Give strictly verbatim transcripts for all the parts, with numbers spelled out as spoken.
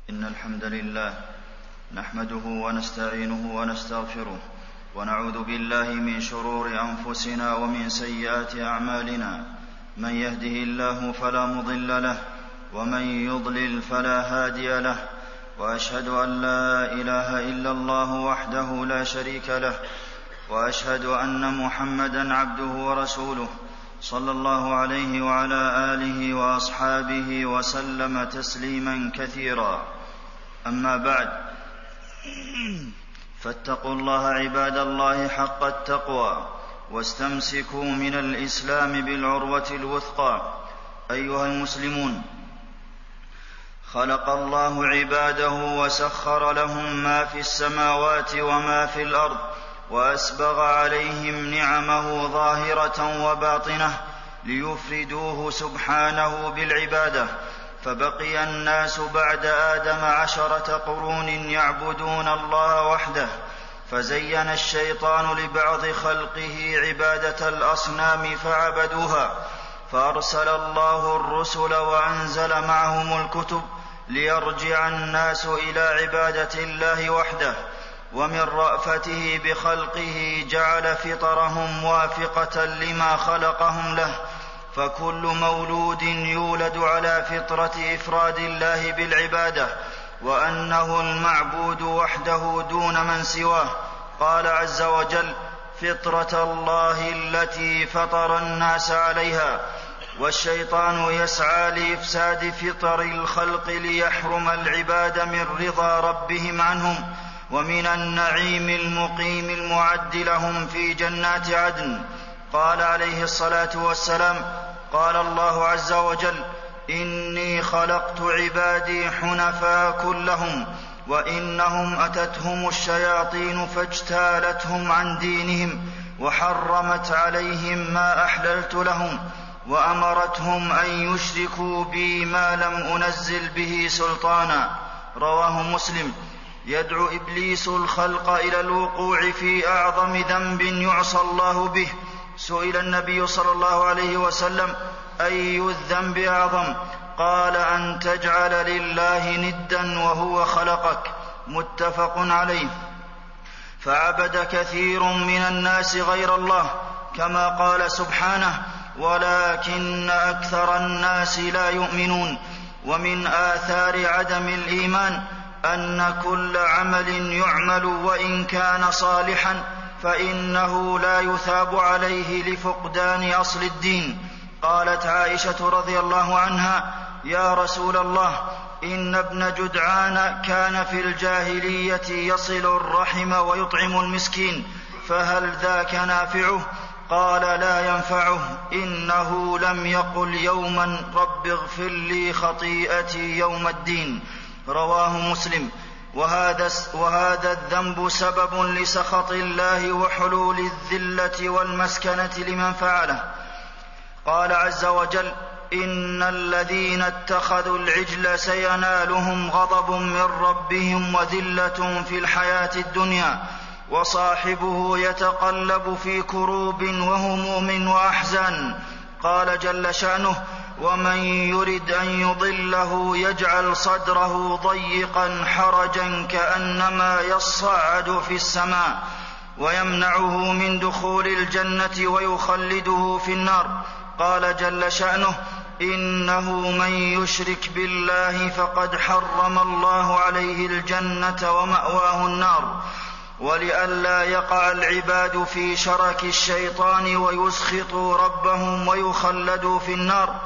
إن الحمد لله نحمده ونستعينه ونستغفره ونعوذ بالله من شرور أنفسنا ومن سيئات أعمالنا. من يهده الله فلا مضل له ومن يضلل فلا هادي له، وأشهد أن لا إله إلا الله وحده لا شريك له، وأشهد أن محمدًا عبده ورسوله صلى الله عليه وعلى آله وأصحابه وسلم تسليمًا كثيرا. أما بعد، فاتقوا الله عباد الله حق التقوى، واستمسكوا من الإسلام بالعروة الوثقى. أيها المسلمون، خلق الله عباده وسخر لهم ما في السماوات وما في الأرض، وأسبغ عليهم نعمه ظاهرة وباطنة ليفردوه سبحانه بالعبادة. فبقي الناس بعد آدم عشرة قرون يعبدون الله وحده، فزين الشيطان لبعض خلقه عبادة الأصنام فعبدوها، فأرسل الله الرسل وأنزل معهم الكتب ليرجع الناس إلى عبادة الله وحده. ومن رأفته بخلقه جعل فطرهم موافقة لما خلقهم له، فكل مولود يولد على فطرة إفراد الله بالعبادة، وأنه المعبود وحده دون من سواه. قال عز وجل: فطرة الله التي فطر الناس عليها. والشيطان يسعى لإفساد فطر الخلق ليحرم العباد من رضا ربهم عنهم ومن النعيم المقيم المعد لهم في جنات عدن. قال عليه الصلاة والسلام: قال الله عز وجل: إني خلقت عبادي حنفاء كلهم، وإنهم أتتهم الشياطين فاجتالتهم عن دينهم، وحرمت عليهم ما أحللت لهم، وأمرتهم أن يشركوا بي ما لم أنزل به سلطانا. رواه مسلم. يدعو إبليس الخلق إلى الوقوع في أعظم ذنب يعصى الله به. سئل النبي صلى الله عليه وسلم: أي الذنب أعظم؟ قال: أن تجعل لله ندا وهو خلقك. متفق عليه. فعبد كثير من الناس غير الله، كما قال سبحانه: ولكن أكثر الناس لا يؤمنون. ومن آثار عدم الإيمان أن كل عمل يعمل وإن كان صالحا فإنه لا يثاب عليه لفقدان أصل الدين. قالت عائشة رضي الله عنها: يا رسول الله، إن ابن جدعان كان في الجاهلية يصل الرحم ويطعم المسكين، فهل ذاك نافعه؟ قال: لا ينفعه، إنه لم يقل يوما رب اغفر لي خطيئتي يوم الدين. رواه مسلم. وهذا, وهذا الذنب سبب لسخط الله وحلول الذلة والمسكنة لمن فعله. قال عز وجل: إن الذين اتخذوا العجل سينالهم غضب من ربهم وذلة في الحياة الدنيا، وصاحبه يتقلب في كروب وهموم وأحزان. قال جل شأنه: ومن يرد أن يضله يجعل صدره ضيقا حرجا كأنما يصعد في السماء، ويمنعه من دخول الجنة ويخلده في النار. قال جل شأنه: إنه من يشرك بالله فقد حرم الله عليه الجنة ومأواه النار. ولئلا يقع العباد في شرك الشيطان ويسخطوا ربهم ويخلدوا في النار،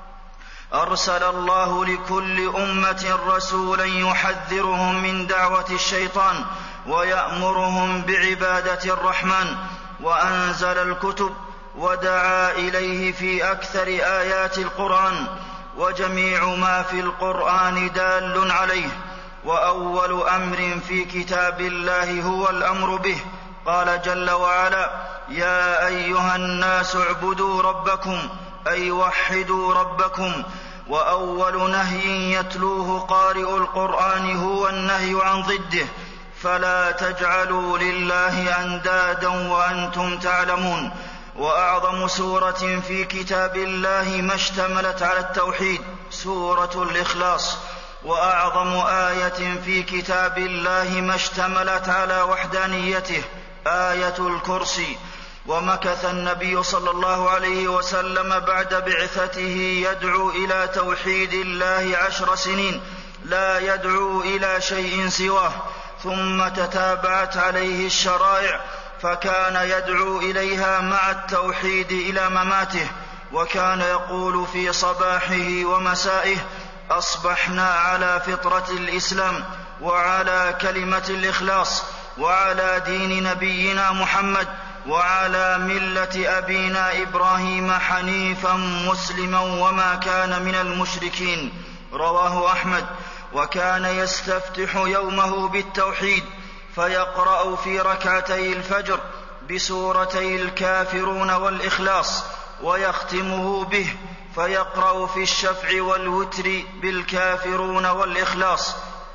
أرسل الله لكل أمة رسولا يحذرهم من دعوة الشيطان ويأمرهم بعبادة الرحمن، وأنزل الكتب ودعا إليه في أكثر آيات القرآن، وجميع ما في القرآن دال عليه. وأول أمر في كتاب الله هو الأمر به. قال جل وعلا: يا أيها الناس اعبدوا ربكم، أي وحدوا ربكم. وأول نهي يتلوه قارئ القرآن هو النهي عن ضده: فلا تجعلوا لله أندادا وأنتم تعلمون. وأعظم سورة في كتاب الله ما اشتملت على التوحيد سورة الإخلاص. وأعظم آية في كتاب الله ما اشتملت على وحدانيته آية الكرسي. ومكث النبي صلى الله عليه وسلم بعد بعثته يدعو إلى توحيد الله عشر سنين لا يدعو إلى شيء سواه، ثم تتابعت عليه الشرائع فكان يدعو إليها مع التوحيد إلى مماته. وكان يقول في صباحه ومسائه: أصبحنا على فطرة الإسلام وعلى كلمة الإخلاص وعلى دين نبينا محمد وعلى ملة أبينا إبراهيم حنيفا مسلما وما كان من المشركين. رواه أحمد. وكان يستفتح يومه بالتوحيد فيقرأ في ركعتي الفجر بسورتي الكافرون والإخلاص، ويختمه به فيقرأ في الشفع والوتر بالكافرون والإخلاص.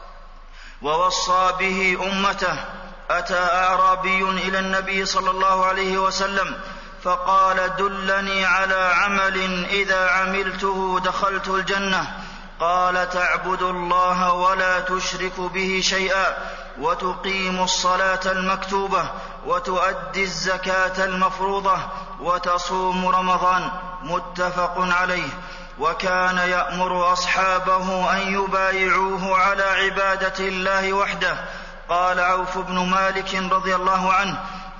ووصى به أمته. أتى أعرابي إلى النبي صلى الله عليه وسلم فقال: دلني على عمل إذا عملته دخلت الجنة. قال: تعبد الله ولا تشرك به شيئا، وتقيم الصلاة المكتوبة، وتؤدي الزكاة المفروضة، وتصوم رمضان. متفق عليه. وكان يأمر أصحابه أن يبايعوه على عبادة الله وحده. قال عوف بن مالك رضي الله عنه: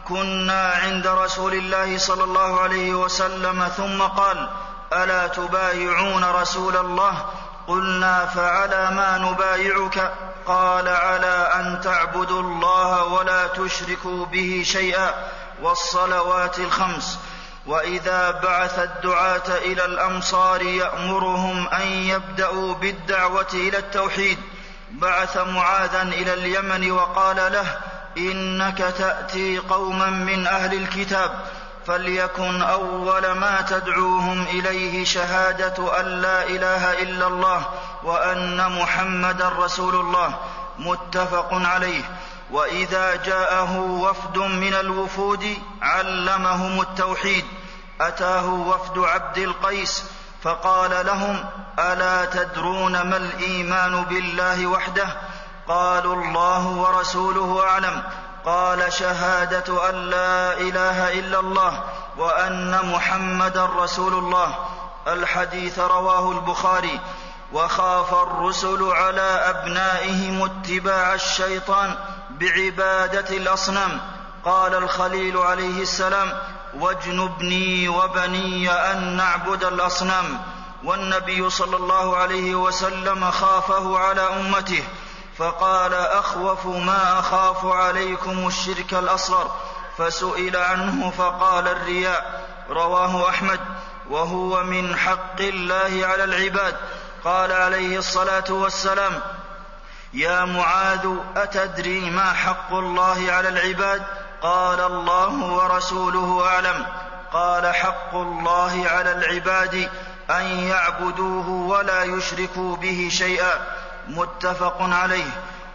كنا عند رسول الله صلى الله عليه وسلم ثم قال: ألا تبايعون رسول الله؟ قلنا: فعلى ما نبايعك؟ قال: على أن تعبدوا الله ولا تشركوا به شيئا، والصلوات الخمس. وإذا بعث الدعاة إلى الأمصار يأمرهم أن يبدأوا بالدعوة إلى التوحيد. بعث معاذا إلى اليمن وقال له: إنك تأتي قوما من أهل الكتاب، فليكن أول ما تدعوهم إليه شهادة أن لا إله إلا الله وأن محمدا رسول الله. متفق عليه. وإذا جاءه وفد من الوفود علمهم التوحيد. أتاه وفد عبد القيس فقال لهم: ألا تدرون ما الإيمان بالله وحده؟ قالوا: الله ورسوله أعلم. قال: شهادة أن لا إله إلا الله وأن محمدا رسول الله. الحديث رواه البخاري. وخاف الرسل على أبنائهم اتباع الشيطان بعبادة الأصنام. قال الخليل عليه السلام: واجنبني وبني أن نعبد الأصنام. والنبي صلى الله عليه وسلم خافه على أمته فقال: أخوف ما أخاف عليكم الشرك الأصغر. فسئل عنه فقال: الرياء. رواه أحمد. وهو من حق الله على العباد. قال عليه الصلاة والسلام: يا معاذ، أتدري ما حق الله على العباد؟ قال: الله ورسوله أعلم. قال: حق الله على العباد أن يعبدوه ولا يشركوا به شيئا. متفق عليه.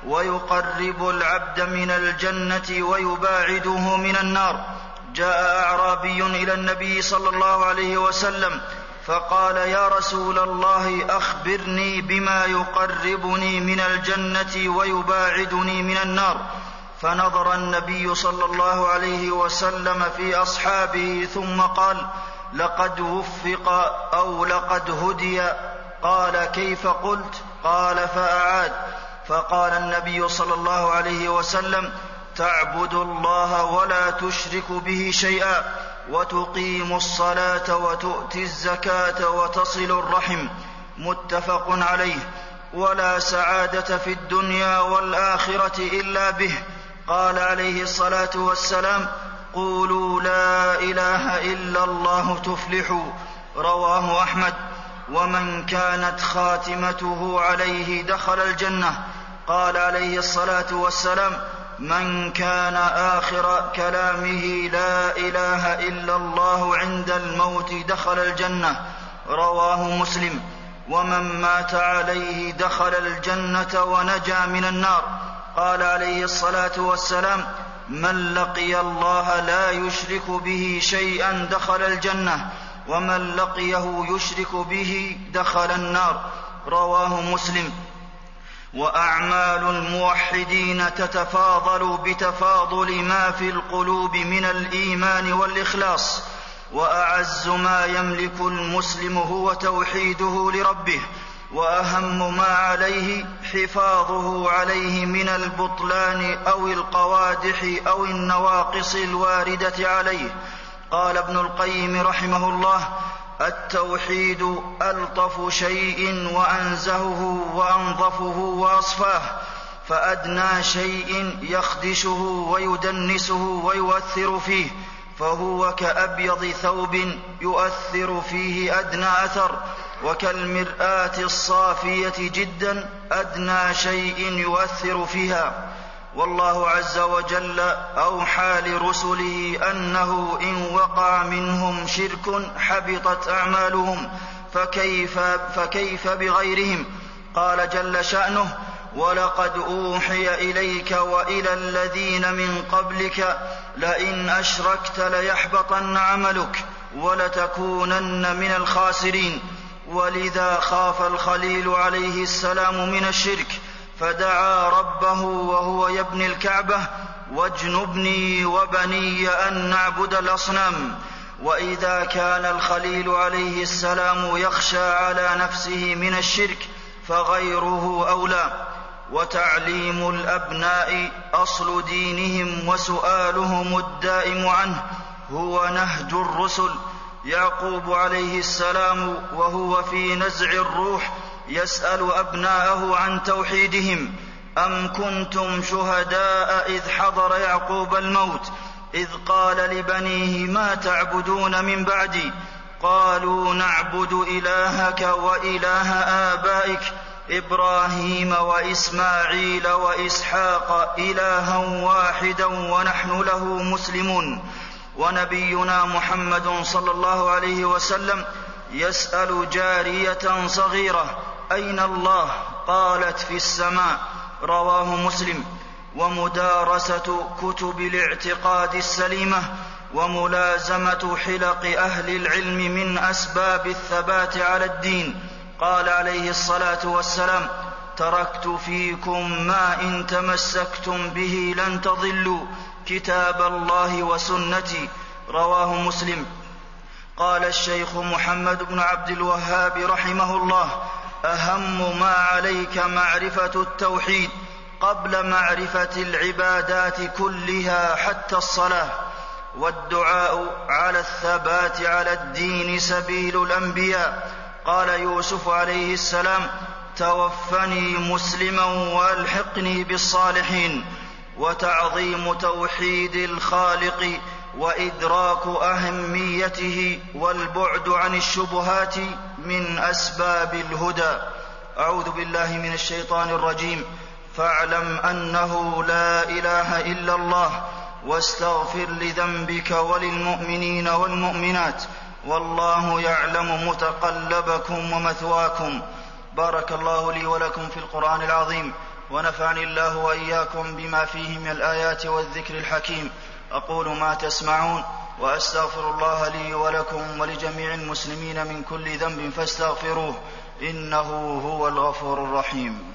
ويقرب العبد من الجنة ويباعده من النار. جاء أعرابي إلى النبي صلى الله عليه وسلم فقال: يا رسول الله، أخبرني بما يقربني من الجنة ويباعدني من النار. فنظر النبي صلى الله عليه وسلم في أصحابه ثم قال: لقد وفق أو لقد هدي. قال: كيف قلت؟ قال: فأعاد. فقال النبي صلى الله عليه وسلم: تعبد الله ولا تشرك به شيئا، وتقيم الصلاة وتؤتي الزكاة وتصل الرحم. متفق عليه. ولا سعادة في الدنيا والآخرة إلا به. قال عليه الصلاة والسلام: قولوا لا إله إلا الله تفلحوا. رواه أحمد. ومن كانت خاتمته عليه دخل الجنة. قال عليه الصلاة والسلام: من كان آخر كلامه لا إله إلا الله عند الموت دخل الجنة. رواه مسلم. ومن مات عليه دخل الجنة ونجا من النار. قال عليه الصلاة والسلام: من لقي الله لا يشرك به شيئا دخل الجنة، ومن لقيه يشرك به دخل النار. رواه مسلم. وأعمال الموحدين تتفاضل بتفاضل ما في القلوب من الإيمان والإخلاص، وأعز ما يملك المسلم هو توحيده لربه، وأهم ما عليه حفاظه عليه من البطلان أو القوادح أو النواقص الواردة عليه. قال ابن القيم رحمه الله: التوحيد ألطف شيء وأنزهه وأنظفه وأصفاه، فأدنى شيء يخدشه ويدنسه ويؤثر فيه، فهو كأبيض ثوب يؤثر فيه أدنى أثر، وكالمرآة الصافية جدا أدنى شيء يؤثر فيها. والله عز وجل أوحى لرسله أنه إن وقع منهم شرك حبطت أعمالهم، فكيف, فكيف بغيرهم؟ قال جل شأنه: ولقد أوحي إليك وإلى الذين من قبلك لئن أشركت ليحبطن عملك ولتكونن من الخاسرين. ولذا خاف الخليل عليه السلام من الشرك، فدعا ربه وهو يبني الكعبة: واجنبني وبني أن نعبد الأصنام. وإذا كان الخليل عليه السلام يخشى على نفسه من الشرك فغيره أولى. وتعليم الأبناء أصل دينهم وسؤالهم الدائم عنه هو نهج الرسل. يعقوب عليه السلام وهو في نزع الروح يسأل أبناءه عن توحيدهم: أم كنتم شهداء إذ حضر يعقوب الموت إذ قال لبنيه ما تعبدون من بعدي؟ قالوا نعبد إلهك وإله آبائك إبراهيم وإسماعيل وإسحاق إلها واحدا ونحن له مسلمون. ونبينا محمد صلى الله عليه وسلم يسأل جارية صغيرة: أين الله؟ قالت: في السماء. رواه مسلم. ومدارسة كتب الاعتقاد السليمة وملازمة حلق أهل العلم من أسباب الثبات على الدين. قال عليه الصلاة والسلام: تركت فيكم ما إن تمسكتم به لن تضلوا، كتاب الله وسنتي. رواه مسلم. قال الشيخ محمد بن عبد الوهاب رحمه الله: أهم ما عليك معرفة التوحيد قبل معرفة العبادات كلها حتى الصلاة. والدعاء على الثبات على الدين سبيل الأنبياء. قال يوسف عليه السلام: توفني مسلما والحقني بالصالحين. وتعظيم توحيد الخالق وإدراك أهميته والبعد عن الشبهات من أسباب الهدى. أعوذ بالله من الشيطان الرجيم. فاعلم أنه لا إله إلا الله واستغفر لذنبك وللمؤمنين والمؤمنات، والله يعلم متقلبكم ومثواكم. بارك الله لي ولكم في القرآن العظيم، ونفعني الله وإياكم بما فيه من الآيات والذكر الحكيم. أقول ما تسمعون وأستغفر الله لي ولكم ولجميع المسلمين من كل ذنب فاستغفروه، إنه هو الغفور الرحيم.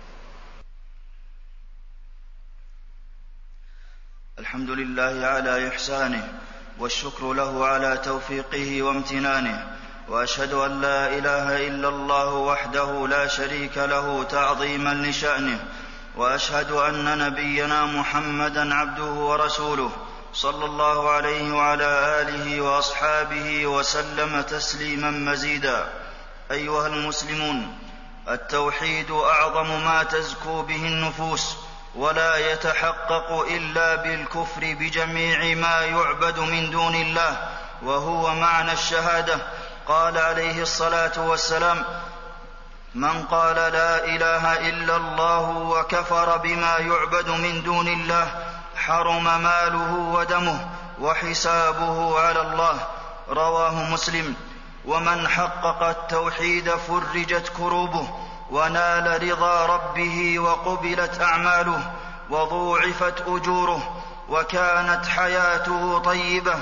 الحمد لله على إحسانه، والشكر له على توفيقه وامتنانه، وأشهد أن لا إله إلا الله وحده لا شريك له تعظيما لشأنه، وأشهد أن نبينا محمدا عبده ورسوله صلى الله عليه وعلى آله وأصحابه وسلم تسليما مزيدا. أيها المسلمون، التوحيد أعظم ما تزكو به النفوس، ولا يتحقق إلا بالكفر بجميع ما يعبد من دون الله، وهو معنى الشهادة. قال عليه الصلاة والسلام: من قال لا إله إلا الله وكفر بما يعبد من دون الله حرم ماله ودمه وحسابه على الله. رواه مسلم. ومن حقق التوحيد فرجت كروبه، ونال رضا ربه، وقبلت أعماله، وضوعفت أجوره، وكانت حياته طيبة،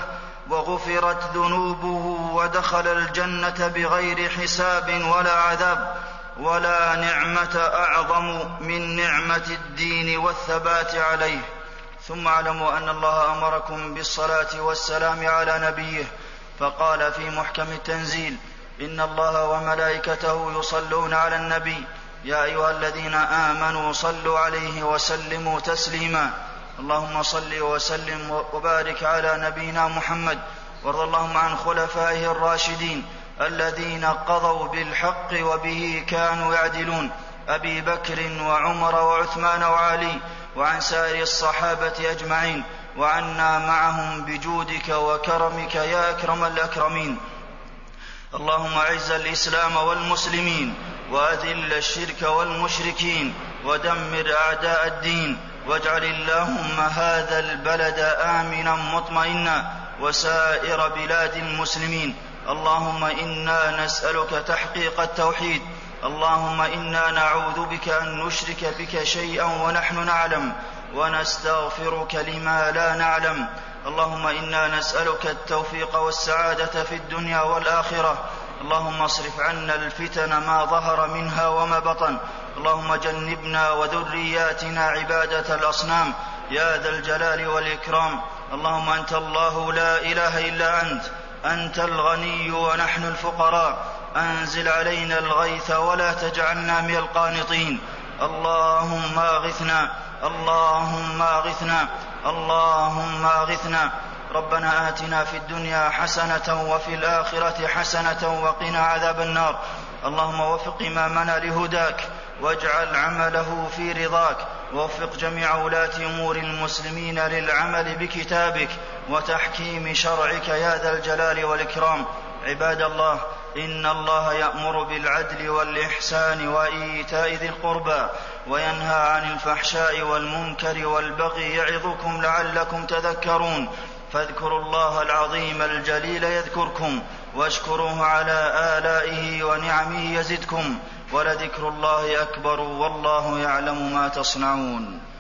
وغفرت ذنوبه، ودخل الجنة بغير حساب ولا عذاب. ولا نعمة أعظم من نعمة الدين والثبات عليه. ثم اعلموا أن الله أمركم بالصلاة والسلام على نبيه، فقال في محكم التنزيل: إن الله وملائكته يصلون على النبي يا أيها الذين آمنوا صلوا عليه وسلموا تسليما. اللهم صل وسلم وبارك على نبينا محمد، وارض اللهم عن خلفائه الراشدين الذين قضوا بالحق وبه كانوا يعدلون، أبي بكر وعمر وعثمان وعلي، وعن سائر الصحابة أجمعين، وعنا معهم بجودك وكرمك يا أكرم الأكرمين. اللهم أعز الإسلام والمسلمين، وأذل الشرك والمشركين، ودمر أعداء الدين، واجعل اللهم هذا البلد آمنا مطمئنا وسائر بلاد المسلمين. اللهم إنا نسألك تحقيق التوحيد. اللهم إنا نعوذ بك أن نشرك بك شيئا ونحن نعلم، ونستغفرك لما لا نعلم. اللهم إنا نسألك التوفيق والسعادة في الدنيا والآخرة. اللهم اصرف عنا الفتن ما ظهر منها وما بطن. اللهم جنبنا وذرياتنا عبادة الأصنام يا ذا الجلال والإكرام. اللهم أنت الله لا إله إلا أنت، أنت الغني ونحن الفقراء، أنزل علينا الغيث ولا تجعلنا من القانطين. اللهم أغثنا، اللهم أغثنا، اللهم أغثنا. ربنا آتنا في الدنيا حسنة وفي الآخرة حسنة وقنا عذاب النار. اللهم وفق إمامنا لهداك، واجعل عمله في رضاك، ووفق جميع ولاة أمور المسلمين للعمل بكتابك وتحكيم شرعك يا ذا الجلال والإكرام. عباد الله، إن الله يأمر بالعدل والإحسان وإيتاء ذي القربى، وينهى عن الفحشاء والمنكر والبغي، يعظكم لعلكم تذكرون. فاذكروا الله العظيم الجليل يذكركم، واشكروه على آلائه ونعمه يزدكم، ولذكر الله أكبر، والله يعلم ما تصنعون.